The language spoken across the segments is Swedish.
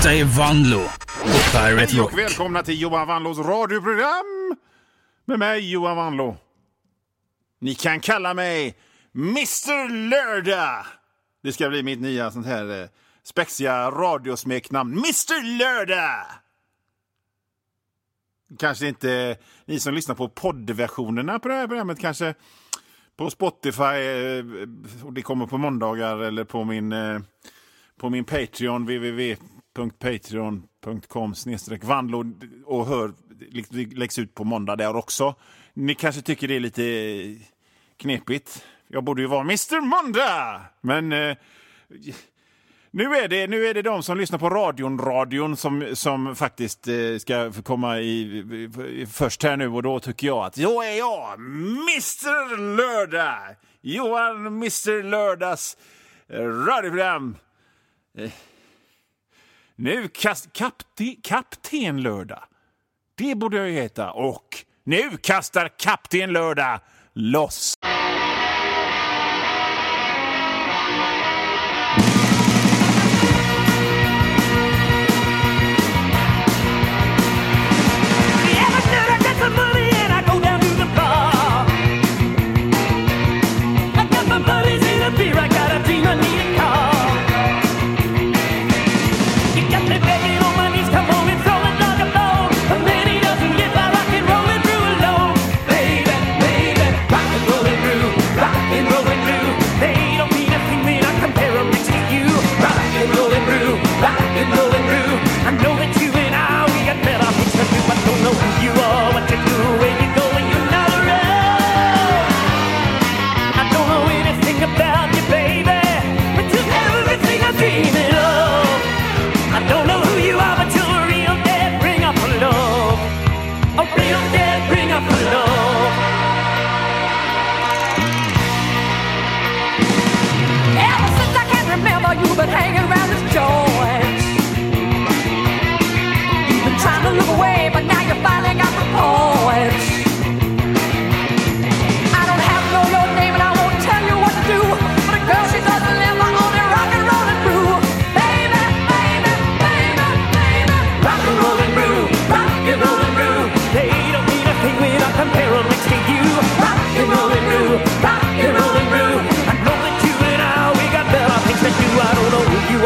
Detta är Vanlo på Pirate Rock. Och välkomna till Johan Vanlos radioprogram med mig, Johan Vanlo. Ni kan kalla mig Mr. Lördag. Det ska bli mitt nya sånt här spexiga radiosmeknamn. Mr. Lördag. Kanske inte ni som lyssnar på poddversionerna på det här programmet, kanske på Spotify, och det kommer på måndagar, eller på min Patreon, www.patreon.com/vanlo, och läggs ut på måndag där också. Ni kanske tycker det är lite knepigt. Jag borde ju vara Mr. Måndag. Men nu är det de som lyssnar på radion som faktiskt ska komma först här nu, och då tycker jag att jag är Mr. Lördag. Johan Mr. Lördags radioprogram. Nu Kapten Lördag. Det borde jag ju heta. Och nu kastar Kapten Lördag loss. I don't know who you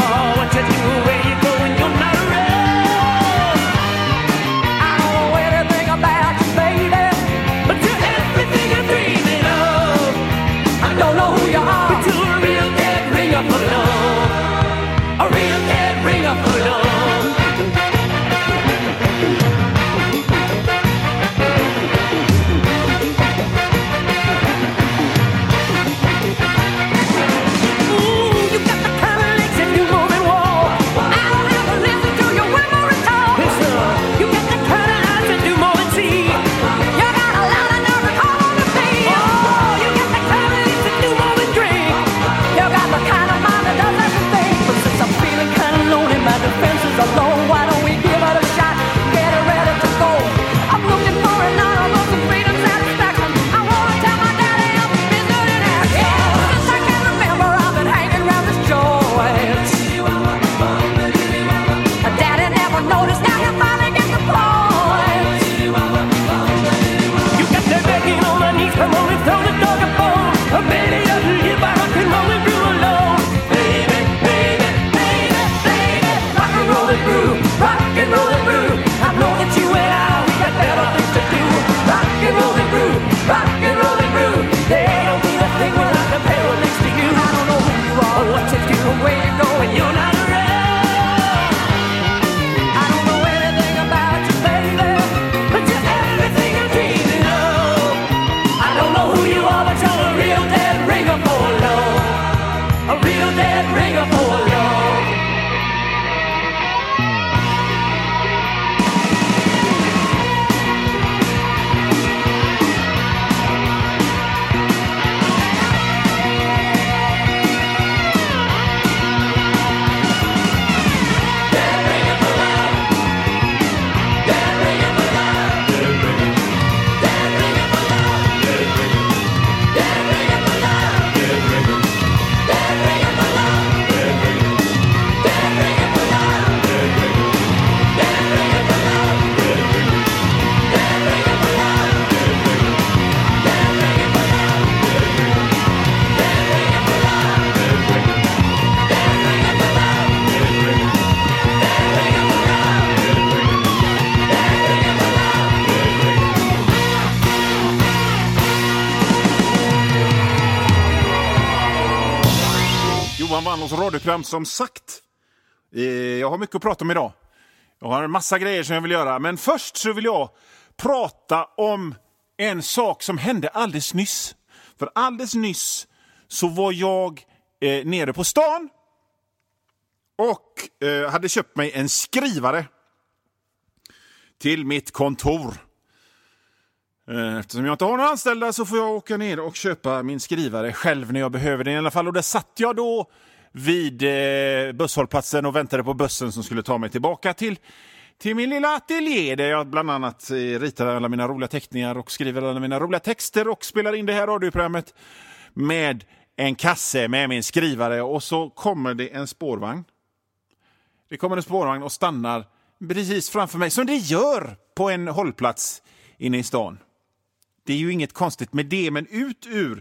Johan Wannås radioprogram som sagt. Jag har mycket att prata om idag. Jag har en massa grejer som jag vill göra. Men först så vill jag prata om en sak som hände alldeles nyss. För alldeles nyss så var jag nere på stan och hade köpt mig en skrivare till mitt kontor. Eftersom jag inte har några anställda så får jag åka ner och köpa min skrivare själv när jag behöver den i alla fall. Och där satt jag då vid busshållplatsen och väntade på bussen som skulle ta mig tillbaka till min lilla ateljé där jag bland annat ritar alla mina roliga teckningar och skriver alla mina roliga texter och spelar in det här radioprogrammet med en kasse med min skrivare. Och så kommer det en spårvagn. Det kommer en spårvagn och stannar precis framför mig som det gör på en hållplats inne i stan. Det är ju inget konstigt med det, men ut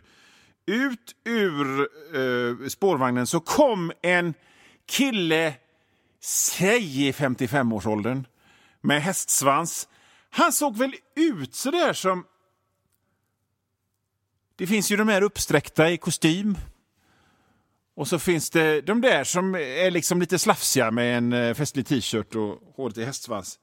ur spårvagnen så kom en kille, säg i 55-årsåldern, med hästsvans. Han såg väl ut så där som... Det finns ju de här uppsträckta i kostym. Och så finns det de där som är liksom lite slafsiga med en festlig t-shirt och håret i hästsvans.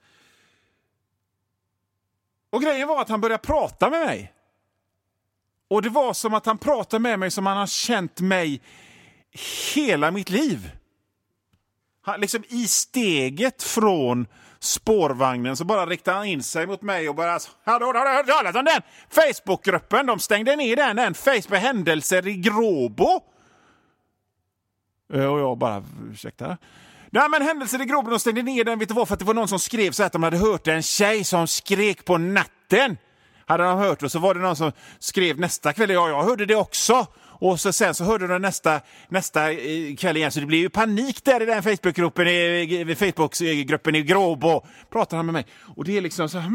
Och grejen var att han började prata med mig. Och det var som att han pratade med mig som han har känt mig hela mitt liv. Han, liksom i steget från spårvagnen så bara riktade han in sig mot mig och bara... Har du hört talas om den Facebookgruppen? De stängde ner den Facebook händelser i Gråbo. Och jag bara, ursäkta. Nej, men händelser i Gråbo, de stängde ner den, vet du vad? För att det var någon som skrev så att de hade hört en tjej som skrek på natten. Hade de hört, och så var det någon som skrev nästa kväll. Ja, jag hörde det också. Och så sen så hörde de nästa kväll igen. Så det blev ju panik där i den Facebookgruppen i Gråbo. Pratade han med mig. Och det är liksom så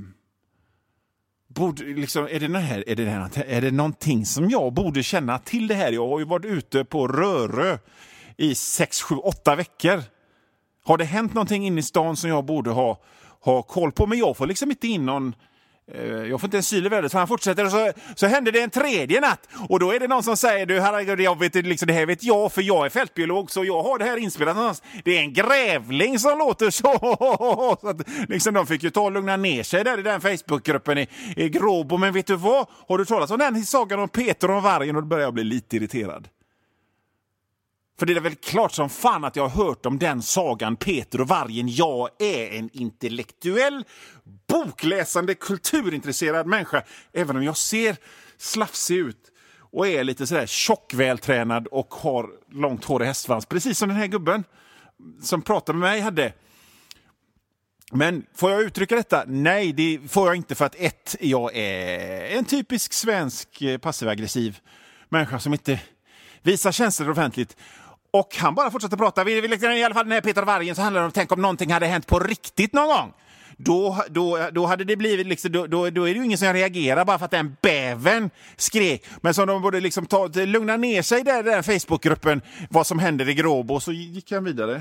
är det någonting som jag borde känna till det här? Jag har ju varit ute på Rörö i 6, 7, 8 veckor. Har det hänt någonting inne i stan som jag borde ha koll på? Men jag får liksom inte in någon... Jag får inte en syl i världen, så han fortsätter och så händer det en tredje natt. Och då är det någon som säger, du herregud, jag vet liksom, det här vet jag, för jag är fältbiolog, så jag har det här inspelat någonstans. Det är en grävling som låter så att, liksom, de fick ju ta och lugna ner sig där i den Facebookgruppen i Gråbo. Men vet du vad? Har du talat om den sagan om Peter och vargen? Och då börjar jag bli lite irriterad. För det är väl klart som fan att jag har hört om den sagan, Peter och vargen. Jag är en intellektuell, bokläsande, kulturintresserad människa. Även om jag ser slafsig ut och är lite sådär tjockvältränad och har långt hår i hästsvans. Precis som den här gubben som pratade med mig hade. Men får jag uttrycka detta? Nej, det får jag inte, för att jag är en typisk svensk passiv-aggressiv människa som inte visar känslor offentligt. Och han bara fortsatte prata. I alla fall den här Peter och vargen så handlar det om, tänk om någonting hade hänt på riktigt någon gång. Då hade det blivit liksom, då är det ju ingen som reagerar bara för att den bäven skrek. Men så de borde liksom lugna ner sig där i den Facebookgruppen vad som händer i Gråbo. Så gick han vidare.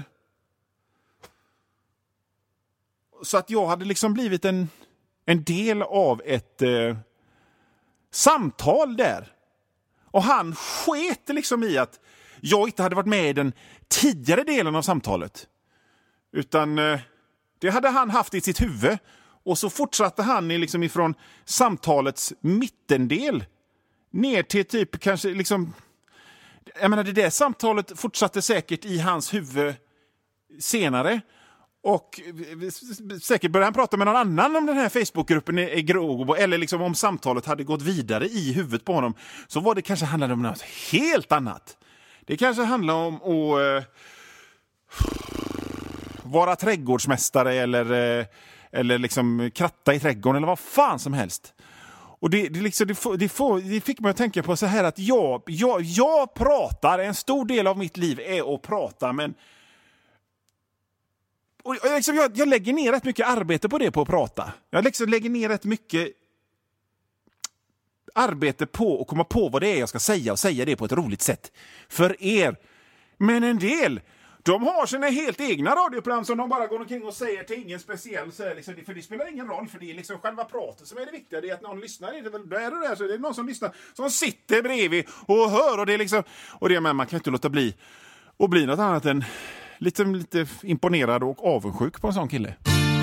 Så att jag hade liksom blivit en del av ett samtal där. Och han sket liksom i att jag inte hade varit med i den tidigare delen av samtalet. Utan det hade han haft i sitt huvud. Och så fortsatte han liksom ifrån samtalets mittendel ner till typ kanske liksom... Jag menar, det där samtalet fortsatte säkert i hans huvud senare. Och säkert började han prata med någon annan om den här Facebookgruppen i Gråbo, eller liksom om samtalet hade gått vidare i huvudet på honom. Så var det kanske handlade om något helt annat. Det kanske handlar om att vara trädgårdsmästare eller liksom kratta i trädgården eller vad fan som helst. Och det fick mig att tänka på så här att jag pratar, en stor del av mitt liv är att prata, men och liksom jag lägger ner rätt mycket arbete på det, på att prata. Jag liksom lägger ner rätt mycket arbete på att komma på vad det är jag ska säga och säga det på ett roligt sätt för er. Men en del, de har sina helt egna radioprogram som de bara går omkring och säger till ingen speciell. Så liksom, för det spelar ingen roll, för det är liksom själva pratet som är det viktiga. Det är att någon lyssnar. Det är väl där och där, så det är någon som lyssnar, som sitter bredvid och hör. Och det är liksom, och det, men man kan inte låta bli och bli något annat än lite imponerad och avundsjuk på en sån kille.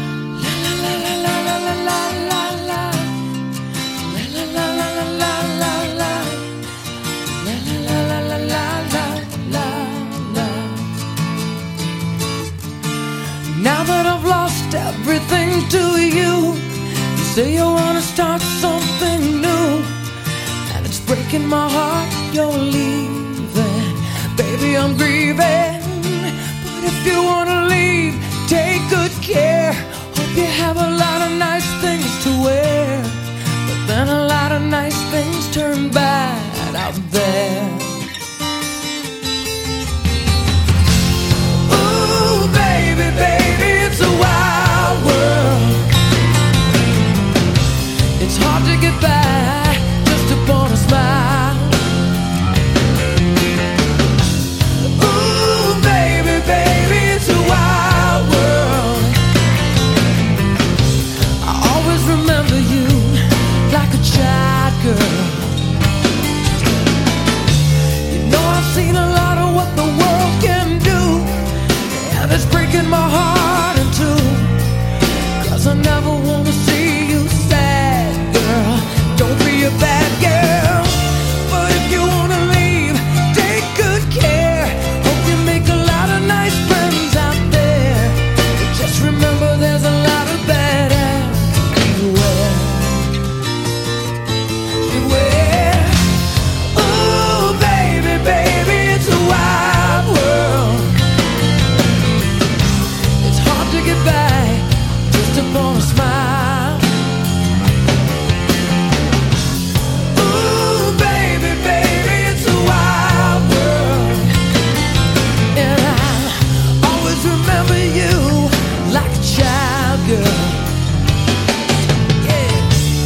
Now that I've lost everything to you, you say you wanna start something new, and it's breaking my heart you're leaving. Baby, I'm grieving, but if you wanna leave, take good care. Hope you have a lot of nice things to wear, but then a lot of nice things turn bad out there. Ooh, baby, baby, it's a wild world. It's hard to get by just upon a smile. Ooh, baby, baby, it's a wild world. I always remember you like a child girl. You know I've seen a lot of what the world can do, and it's breaking my heart in two, 'cause I never wanna see you sad, girl. Don't be a bad girl, but if you wanna leave, take good care. Hope you make a lot of nice friends out there, but just remember there's a lot of bad ass everywhere. Beware. Ooh, baby, baby, it's a wild world. It's hard to get back just upon a smile. Ooh, baby, baby, it's a wild world. And I always remember you like a child girl. Yeah.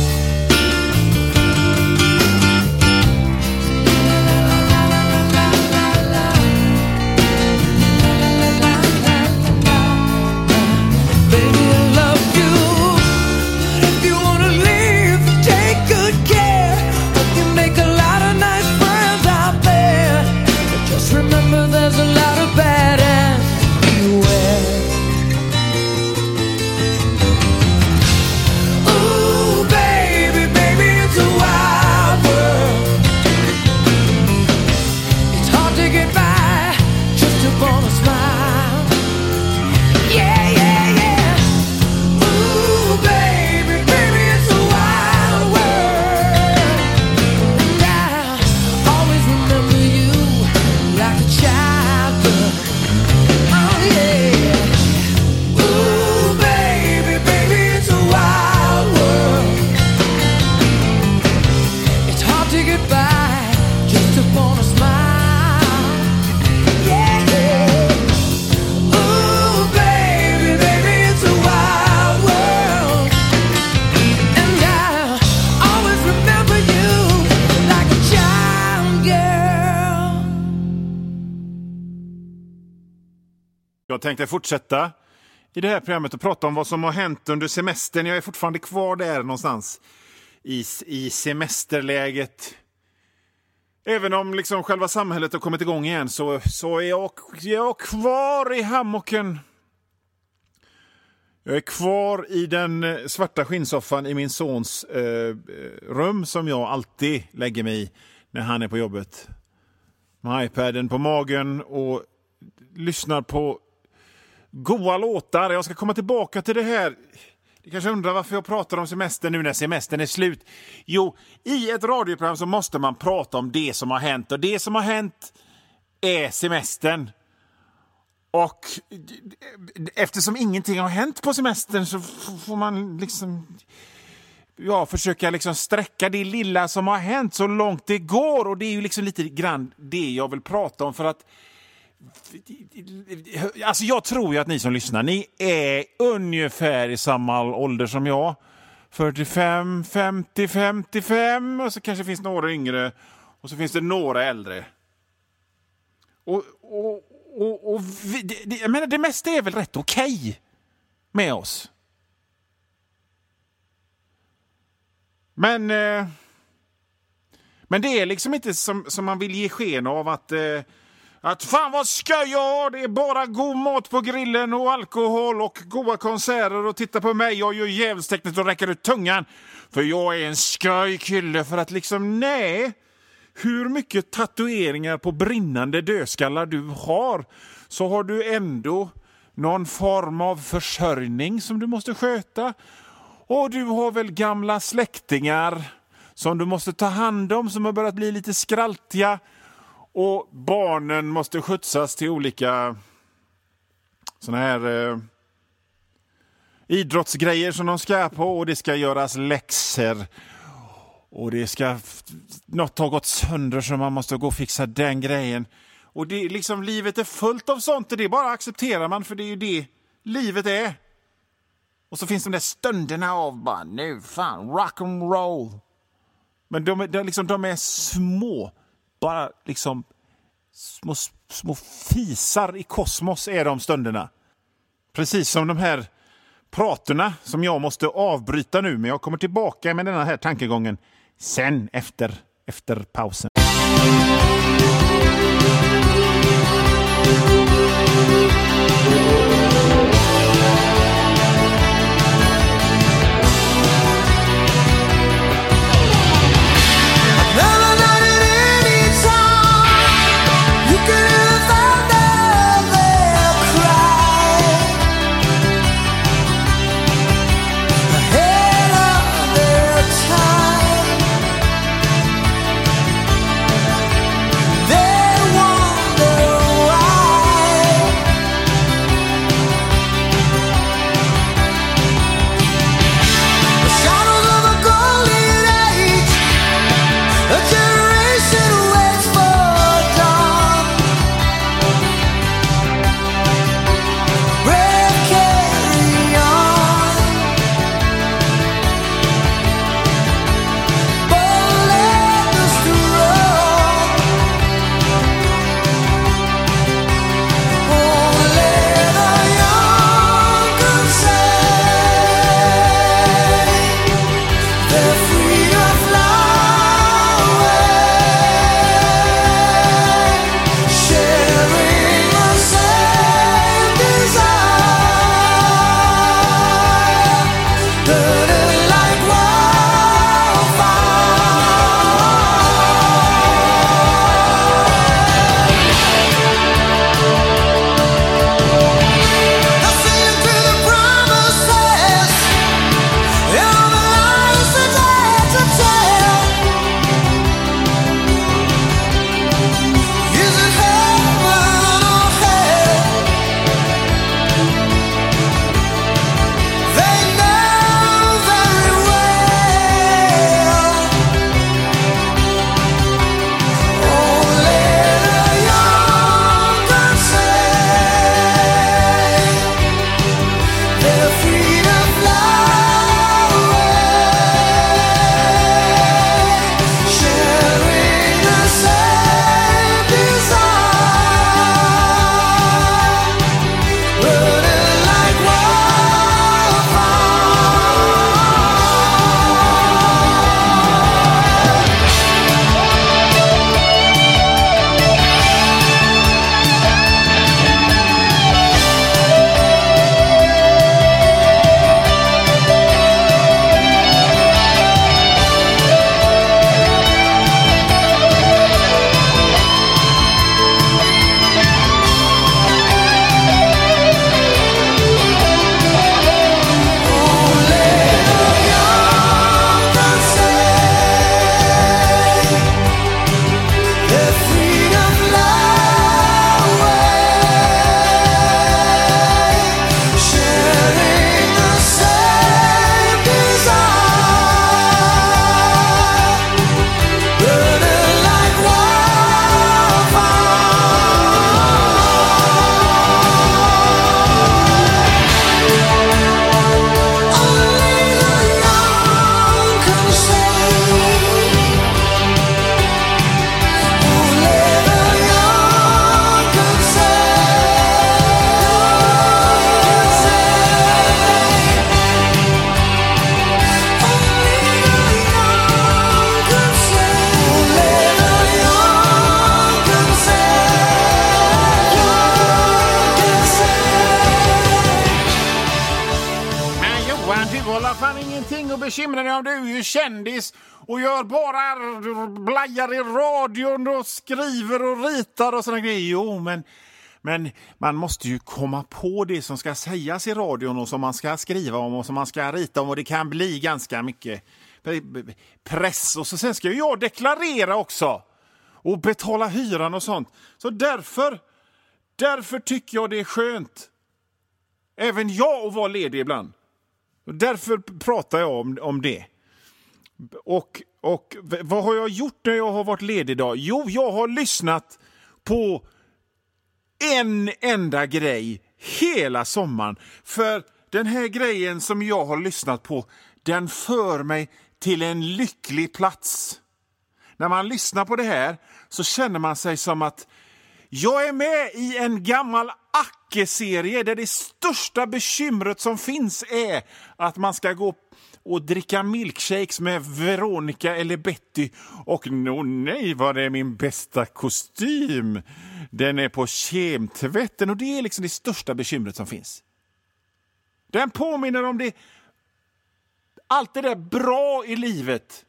Baby, I love you, but if you wanna leave, take good care. Hope you make a lot of nice friends out there, but just remember there's a lot of bad ass everywhere. Ooh, baby, baby, it's a wild world. It's hard to get by just upon a smile. Yeah, yeah, yeah. Ooh, baby, baby, it's a wild world. And I always remember you like a child girl. Oh, yeah. Ooh, baby, baby, it's a wild world. It's hard to get by just upon a smile. Yeah, yeah. Ooh, baby, baby, it's a wild world. And I always remember you like a child girl. Jag tänkte fortsätta i det här programmet och prata om vad som har hänt under semestern. Jag är fortfarande kvar där någonstans i semesterläget. Även om liksom själva samhället har kommit igång igen så är jag kvar i hammocken. Jag är kvar i den svarta skinnsoffan i min sons rum som jag alltid lägger mig i när han är på jobbet. Med iPaden på magen och lyssnar på goa låtar. Jag ska komma tillbaka till det här. Ni kanske undrar varför jag pratar om semester nu när semestern är slut. Jo, i ett radioprogram så måste man prata om det som har hänt. Och det som har hänt är semestern. Och eftersom ingenting har hänt på semestern så får man liksom försöka liksom sträcka det lilla som har hänt så långt det går. Och det är ju liksom lite grann det jag vill prata om, för att alltså jag tror ju att ni som lyssnar, ni är ungefär i samma ålder som jag. 45, 50, 55 och så kanske finns några yngre och så finns det några äldre. Och jag menar, det mesta är väl rätt okej med oss. Men det är liksom inte som man vill ge sken av att Att fan vad skoj jag, det är bara god mat på grillen och alkohol och goda konserter och titta på mig, jag gör djävulstecknet och räcker ut tungan. För jag är en skoj kille för att liksom, nej. Hur mycket tatueringar på brinnande dödskallar du har, så har du ändå någon form av försörjning som du måste sköta. Och du har väl gamla släktingar som du måste ta hand om som har börjat bli lite skraltiga. Och barnen måste skjutsas till olika såna här idrottsgrejer som de ska på. Och det ska göras läxor. Och det ska något ha gått sönder så man måste gå och fixa den grejen. Och det liksom, livet är fullt av sånt och det bara accepterar man, för det är ju det livet är. Och så finns de där stunderna av bara, nu fan, rock and roll. Men de är små, bara liksom små fisar i kosmos är de stunderna. Precis som de här praterna som jag måste avbryta nu, men jag kommer tillbaka med den här tankegången sen efter pausen. bekymra dig om, du är ju kändis och gör bara blajar i radion och skriver och ritar och sådana grejer. Jo, men man måste ju komma på det som ska sägas i radion och som man ska skriva om och som man ska rita om, och det kan bli ganska mycket press. Och så sen ska ju jag deklarera också och betala hyran och sånt. Så därför tycker jag det är skönt. Även jag att vara ledig ibland. Och därför pratar jag om det. Och vad har jag gjort när jag har varit ledig då? Jo, jag har lyssnat på en enda grej hela sommaren. För den här grejen som jag har lyssnat på, den för mig till en lycklig plats. När man lyssnar på det här så känner man sig som att jag är med i en gammal Acke-serie där det största bekymret som finns är att man ska gå och dricka milkshakes med Veronica eller Betty. Och nej, vad är min bästa kostym? Den är på kemtvätten, och det är liksom det största bekymret som finns. Den påminner om det, allt det där bra i livet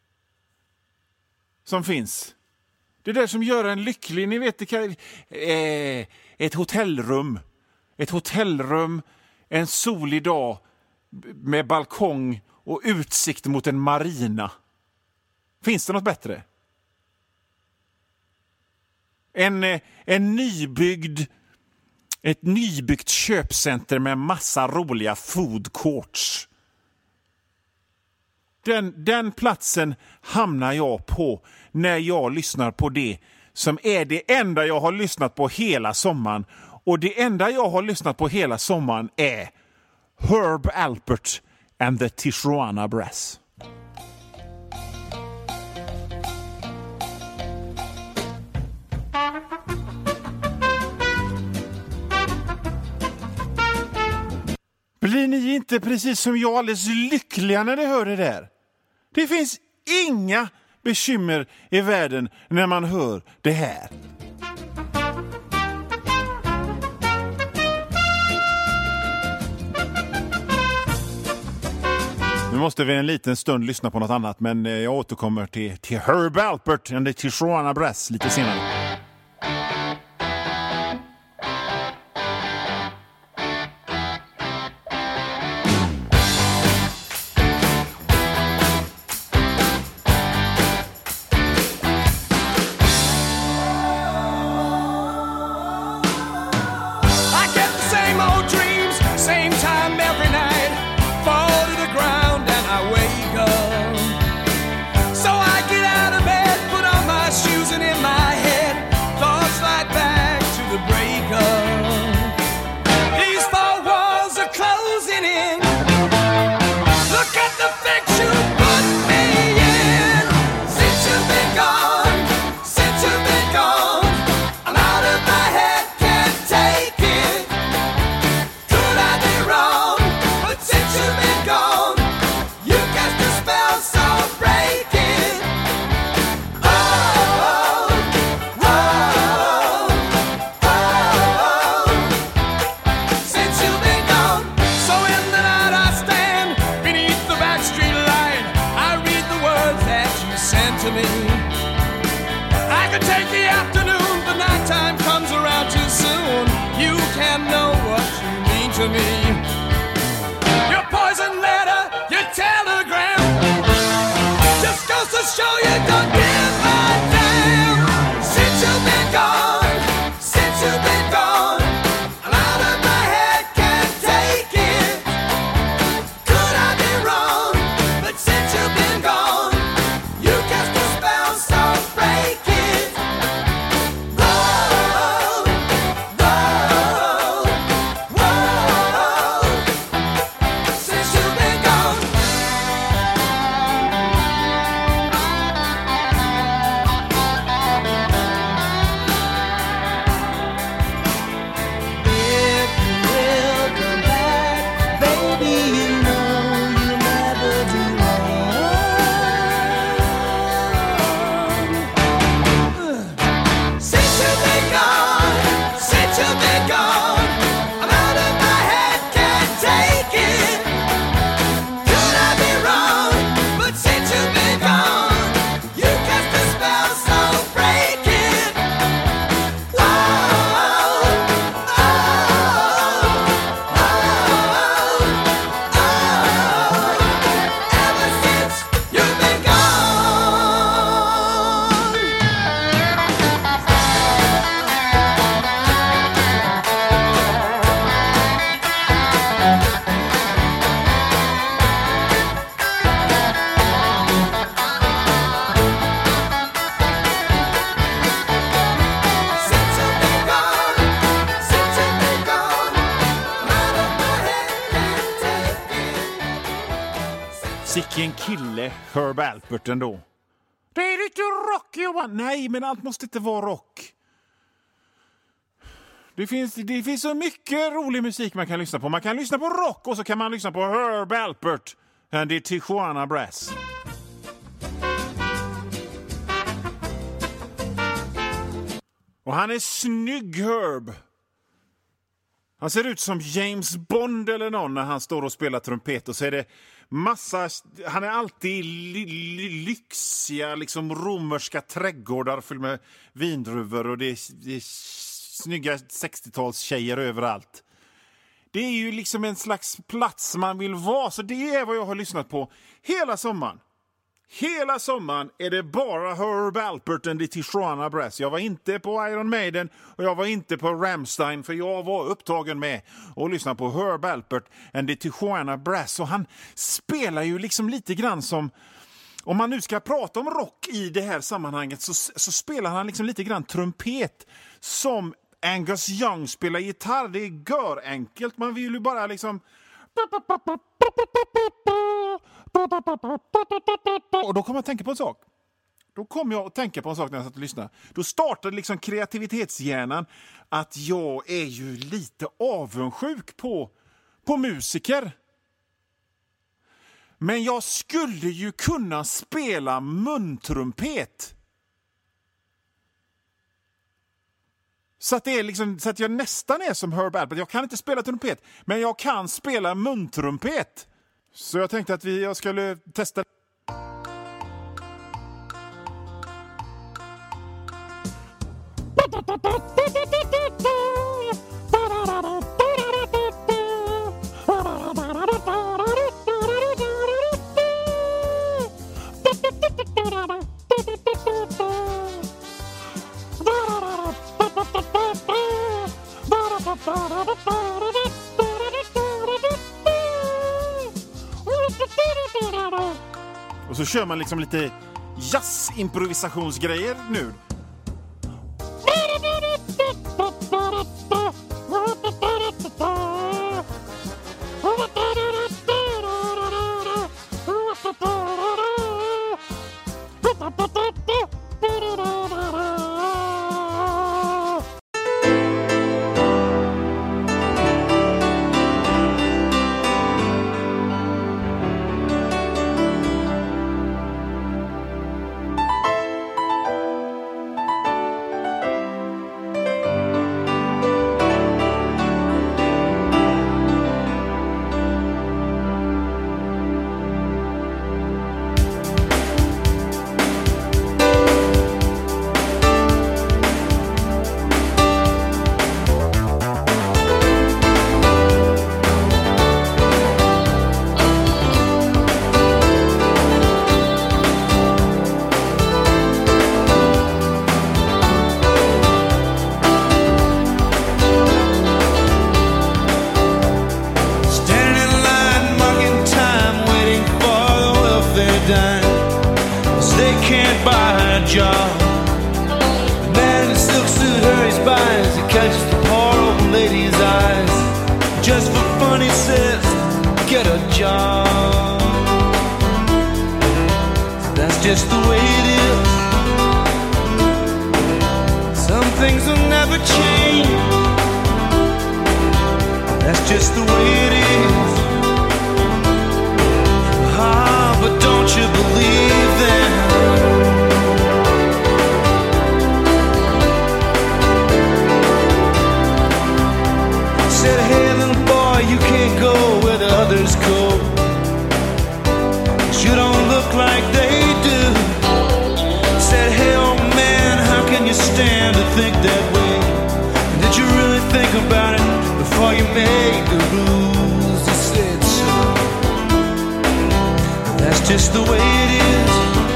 som finns. Det där som gör en lycklig, ni vet, ett hotellrum. Ett hotellrum, en solig dag med balkong och utsikt mot en marina. Finns det något bättre? Ett nybyggt köpcenter med massa roliga food courts. Den platsen hamnar jag på när jag lyssnar på det som är det enda jag har lyssnat på hela sommaren. Och det enda jag har lyssnat på hela sommaren är Herb Alpert and the Tijuana Brass. Blir ni inte precis som jag alldeles lyckliga när ni hör det där? Det finns inga bekymmer i världen när man hör det här. Nu måste vi en liten stund lyssna på något annat, men jag återkommer till Herb Alpert and the Tijuana Brass lite senare. Sicken kille, Herb Alpert ändå. Det är lite rock, Johan. Nej, men allt måste inte vara rock. Det finns så mycket rolig musik man kan lyssna på. Man kan lyssna på rock och så kan man lyssna på Herb Alpert. Det är Tijuana Brass. Och han är snygg, Herb. Han ser ut som James Bond eller någon när han står och spelar trumpet. Och så är det massa... Han är alltid lyxiga, liksom romerska trädgårdar full med vindruvor. Och det är snygga 60-talstjejer överallt. Det är ju liksom en slags plats man vill vara. Så det är vad jag har lyssnat på hela sommaren. Hela sommaren är det bara Herb Alpert and the Tijuana Brass. Jag var inte på Iron Maiden och jag var inte på Rammstein, för jag var upptagen med att lyssna på Herb Alpert and the Tijuana Brass. Och han spelar ju liksom lite grann som, om man nu ska prata om rock i det här sammanhanget, så spelar han liksom lite grann trumpet som Angus Young spelar gitarr. Det är görenkelt. Man vill ju bara liksom... Och då kommer jag att tänka på en sak. När jag satt och lyssnade. Då startade liksom kreativitetshjärnan att jag är ju lite avundsjuk på musiker. Men jag skulle ju kunna spela muntrumpet. Så att det är liksom, så att jag nästan är som Herb Alpert. Jag kan inte spela trumpet, men jag kan spela muntrumpet. Så jag tänkte att jag skulle testa. Och så kör man liksom lite jazz-improvisationsgrejer nu. Just the way it is. Some things will never change. That's just the way it is. Ah, but don't you believe them? Said, hey little boy, you can't go where the others go. You don't look like they do. Said, hey old man, how can you stand to think that way? And did you really think about it before you made the rules? He said so. That's just the way it is.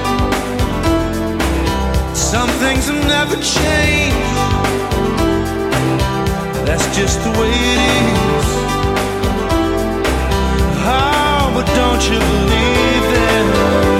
Some things will never change. That's just the way it is. Oh, but don't you believe them?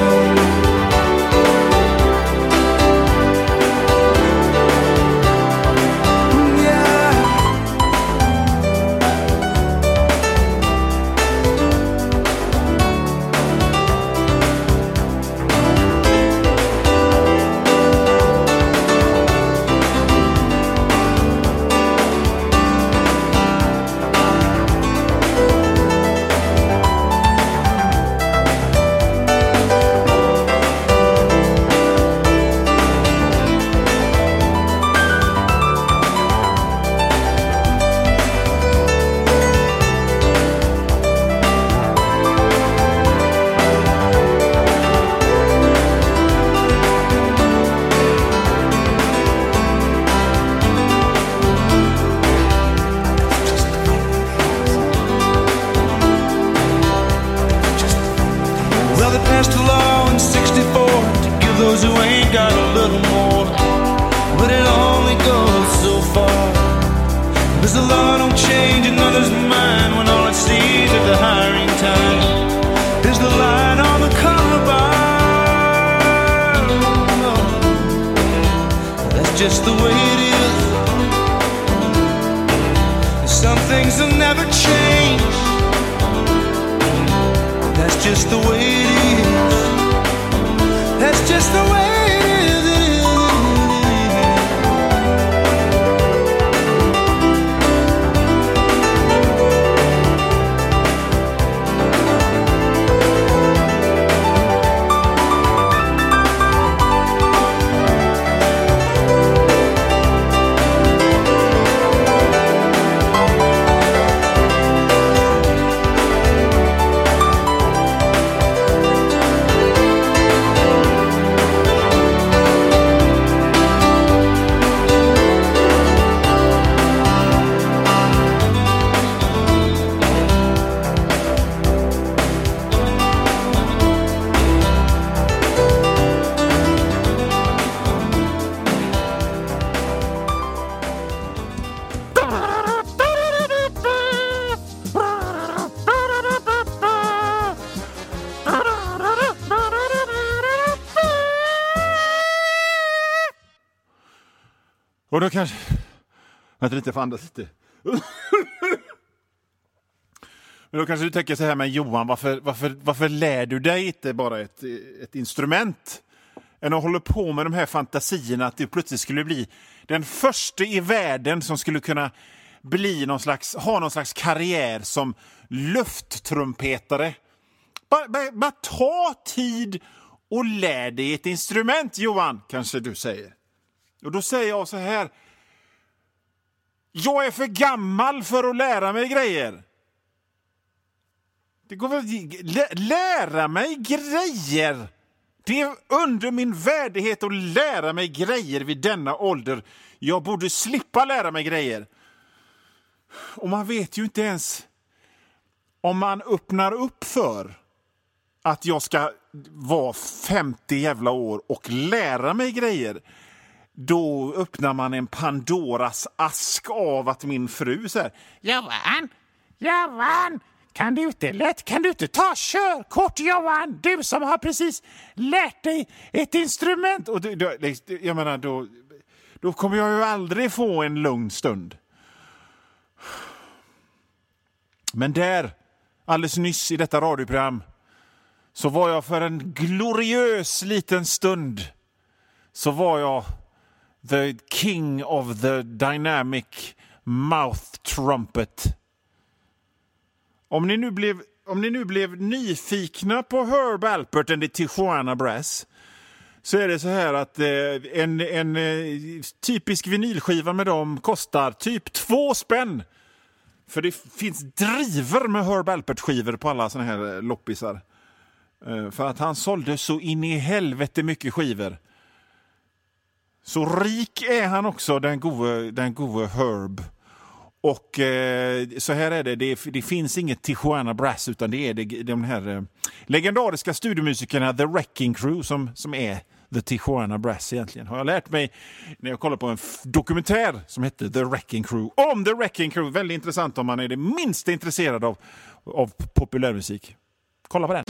just the way it is. Some things will never change. That's just the way it is. That's just the way it is. Och då kanske... Vänta lite, för andas lite. Men då kanske du tänker så här, men Johan, varför lär du dig inte bara ett instrument? Än att hålla på med de här fantasierna att du plötsligt skulle bli den första i världen som skulle kunna bli ha någon slags karriär som lufttrumpetare. Bara ta tid och lär dig ett instrument, Johan, kanske du säger. Och då säger jag så här: jag är för gammal för att lära mig grejer. Det går väl lära mig grejer. Det är under min värdighet att lära mig grejer vid denna ålder. Jag borde slippa lära mig grejer. Och man vet ju inte ens om man öppnar upp för att jag ska vara 50 jävla år och lära mig grejer. Då öppnar man en Pandoras ask av att min fru säger: Johan, kan du inte ta körkort, Johan? Du som har precis lärt dig ett instrument. Och jag menar, då kommer jag ju aldrig få en lugn stund. Men där, alldeles nyss i detta radioprogram, så var jag för en gloriös liten stund, så var jag the king of the dynamic mouth trumpet. Om ni nu blev nyfikna på Herb Alpert and the Tijuana Brass, så är det så här att en typisk vinylskiva med dem kostar typ 2 spänn. För det finns driver med Herb Alpert-skivor på alla såna här loppisar. För att han sålde så in i helvete mycket skivor. Så rik är han också, den gode Herb. Och så här är det finns inget Tijuana Brass, utan det är de här legendariska studiomusikerna The Wrecking Crew som är The Tijuana Brass egentligen. Har jag lärt mig när jag kollar på en dokumentär som heter The Wrecking Crew. Om The Wrecking Crew, väldigt intressant om man är det minsta intresserad av populärmusik. Kolla på den.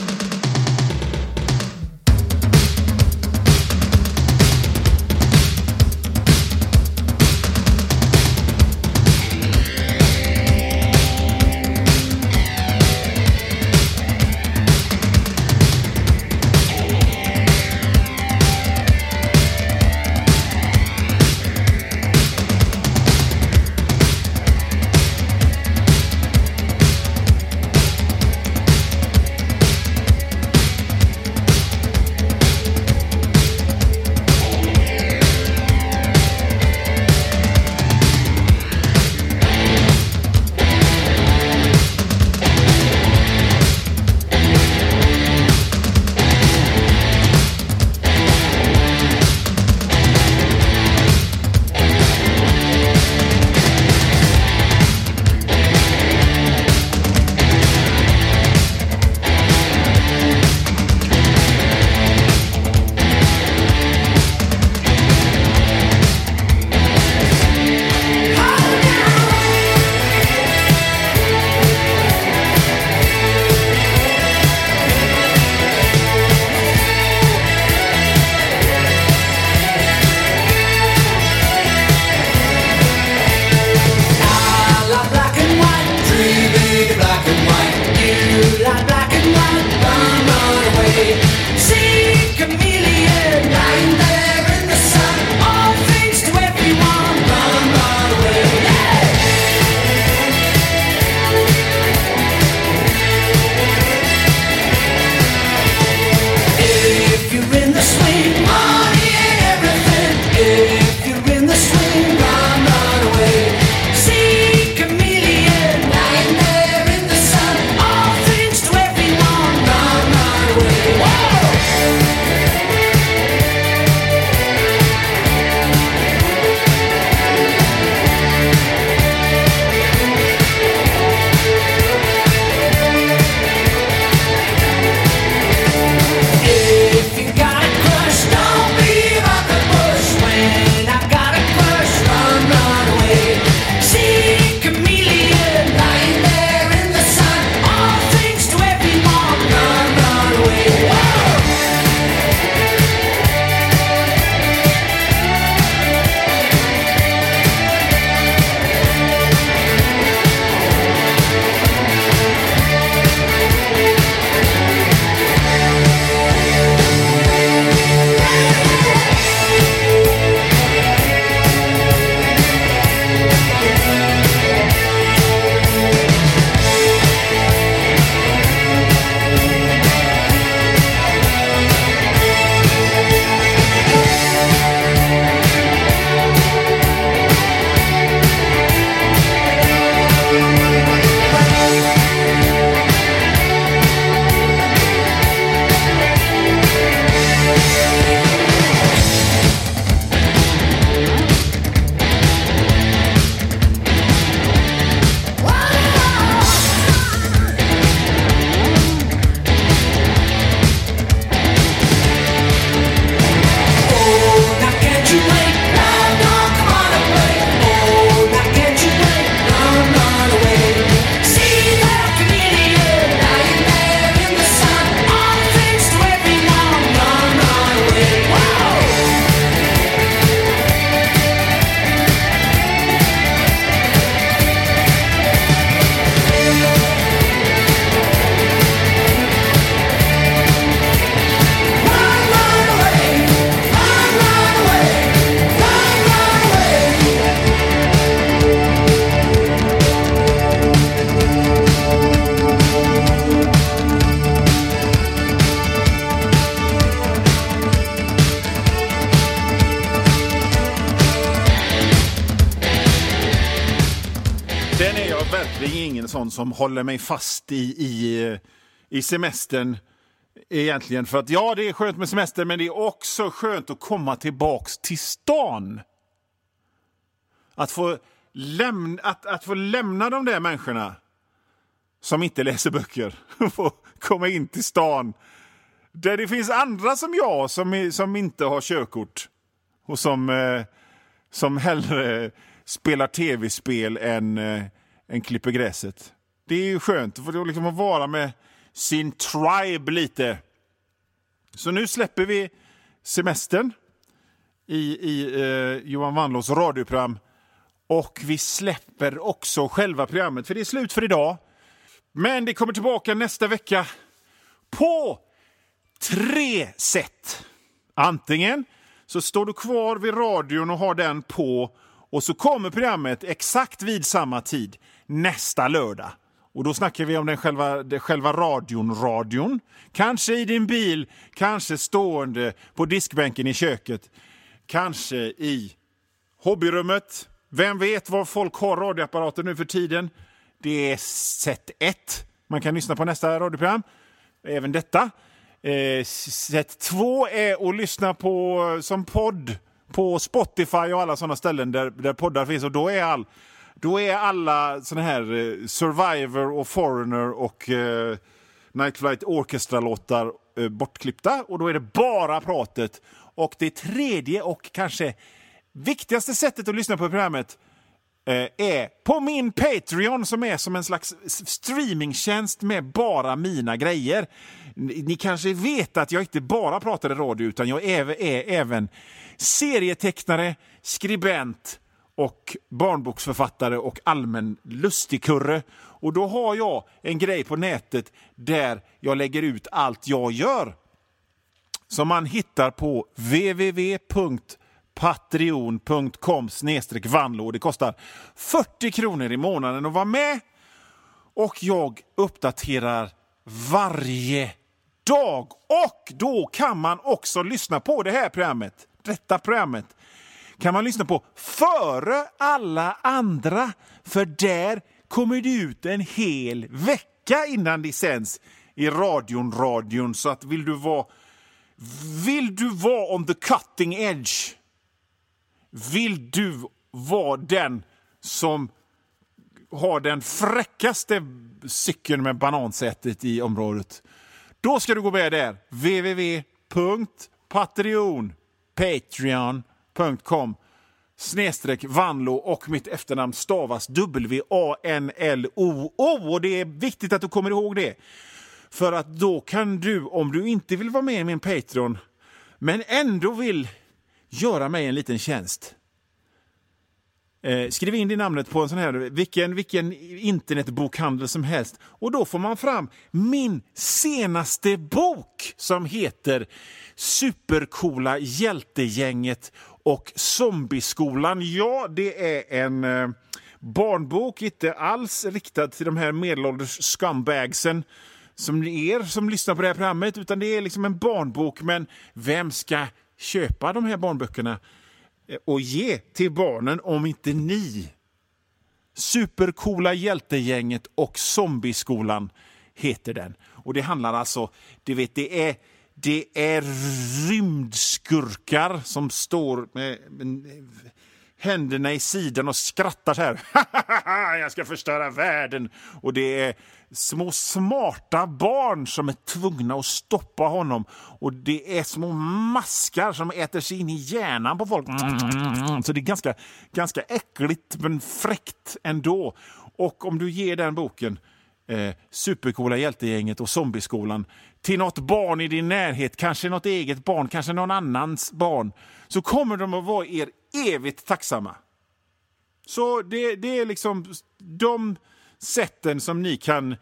jag verkligen ingen sån som håller mig fast i semestern egentligen. För att ja, det är skönt med semester, men det är också skönt att komma tillbaks till stan. Att få lämna de där människorna som inte läser böcker och få komma in till stan där det finns andra som jag som inte har körkort och som hellre spelar tv-spel än klipper gräset. Det är ju skönt att liksom vara med sin tribe lite. Så nu släpper vi semestern i Johan Wanlås radioprogram. Och vi släpper också själva programmet, för det är slut för idag. Men det kommer tillbaka nästa vecka på 3 sätt. Antingen så står du kvar vid radion och har den på, och så kommer programmet exakt vid samma tid nästa lördag. Och då snackar vi om själva radion. Kanske i din bil, kanske stående på diskbänken i köket, kanske i hobbyrummet. Vem vet vad folk har radioapparater nu för tiden? Det är sätt 1. Man kan lyssna på nästa radioprogram. Även detta. Sätt 2 är att lyssna på som podd på Spotify och alla sådana ställen där poddar finns. Och då är alla såna här Survivor och Foreigner och Night Flight Orchestra-låtar bortklippta. Och då är det bara pratet. Och det tredje och kanske viktigaste sättet att lyssna på programmet är på min Patreon, som är som en slags streamingtjänst med bara mina grejer. Ni kanske vet att jag inte bara pratar i radio, utan jag är även serietecknare, skribent och barnboksförfattare och allmän lustigkurre. Och då har jag en grej på nätet där jag lägger ut allt jag gör, som man hittar på www.patreon.com/Vanlo. Det kostar 40 kronor i månaden att vara med. Och jag uppdaterar varje dag. Och då kan man också lyssna på det här programmet. Detta programmet kan man lyssna på före alla andra. För där kommer det ut en hel vecka innan det sänds i radion. Så att vill du vara on the cutting edge, vill du vara den som har den fräckaste cykeln med banansätet i området, då ska du gå med där. patreon.com/Vanlo, och mitt efternamn stavas WANLOO. Och det är viktigt att du kommer ihåg det. För att då kan du, om du inte vill vara med i min Patreon men ändå vill göra mig en liten tjänst, skriv in din namnet på en sån här vilken internetbokhandel som helst, och då får man fram min senaste bok som heter Supercoola hjältegänget och zombieskolan. Ja, det är en barnbok, inte alls riktad till de här medelålders scumbagsen som lyssnar på det här programmet, utan det är liksom en barnbok. Men vem ska köpa de här barnböckerna och ge till barnen om inte ni? Supercoola hjältegänget och zombieskolan heter den. Och det handlar alltså, du vet, det är rymdskurkar som står med händerna i sidan och skrattar så här. Jag ska förstöra världen. Och det är små smarta barn som är tvungna att stoppa honom. Och det är små maskar som äter sig in i hjärnan på folk. Så det är ganska äckligt men fräckt ändå. Och om du ger den boken, Supercoola hjältegänget och zombieskolan, till något barn i din närhet, kanske något eget barn, kanske någon annans barn, så kommer de att vara er evigt tacksamma. Så det är liksom de sätten som ni kan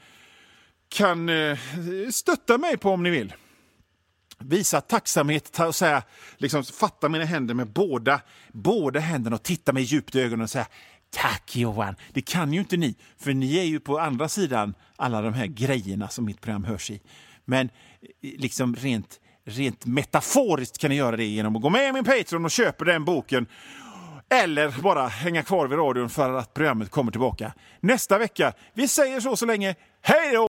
stötta mig på om ni vill. Visa tacksamhet och säga, liksom, fatta mina händer med båda händerna och titta mig djupt i ögonen och säga tack Johan. Det kan ju inte ni, för ni är ju på andra sidan alla de här grejerna som mitt program hörs i. Men liksom rent metaforiskt kan ni göra det genom att gå med i min Patreon och köpa den boken. Eller bara hänga kvar vid radion för att programmet kommer tillbaka nästa vecka. Vi säger så länge. Hej då!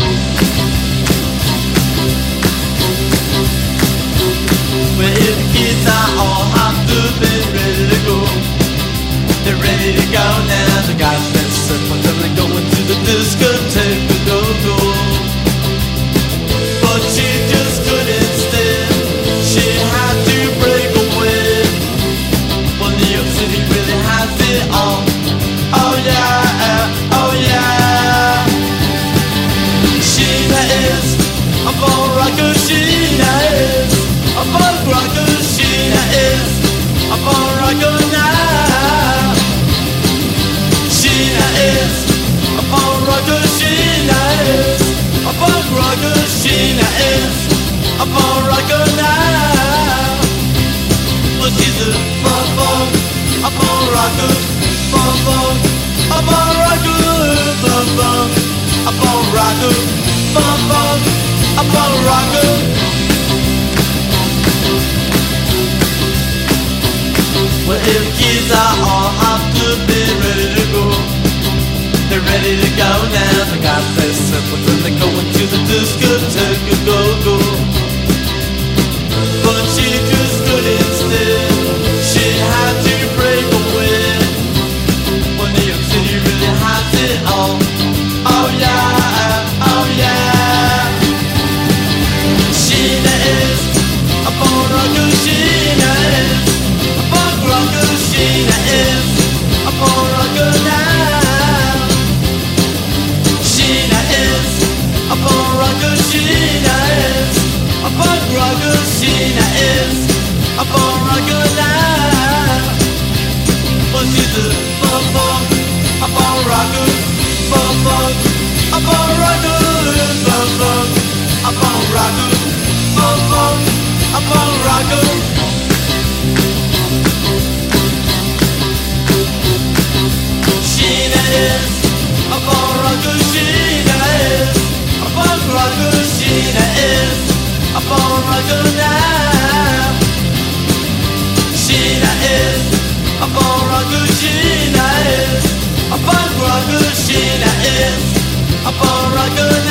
Well, if the kids are all hopped up and ready to go, they're ready to go now. The guys dressed up until they're going to the discotheque to go. But she just couldn't stand. She had to break away. Well, New York City really has it all. Oh yeah, oh yeah. Sheena is a ball rocker. Sheena is a ball rocker. Sheena is a ball rocker now. Sheena is a ball rocker. Sheena is a ball rocker. Sheena is a ball rocker now. Well, she's a ball rocker, a ball rocker, a ball rocker, a ball rocker. Well, if kids are all hopped up and ready to go, they're ready to go now. The guys play simple till they're going to the discotheque, go. But she just couldn't stand. She had to break away. Well, New York City really has it all. Oh yeah, oh yeah. Sheena is a ball rocker. Sheena is a ball rocker. Sheena is a ball rocker now. Sheena is a ball rocker. Sheena is a ball rocker. Sheena is a ball rocker now. Well, she's a ball rocker, a ball rocker, a ball rocker, a ball rocker. Sheena is a ball rocker. Sheena is a ball rocker. Sheena is a ball rocker now. Sheena is a ball rocker. Sheena is a ball rocker. Sheena is a ball rocker.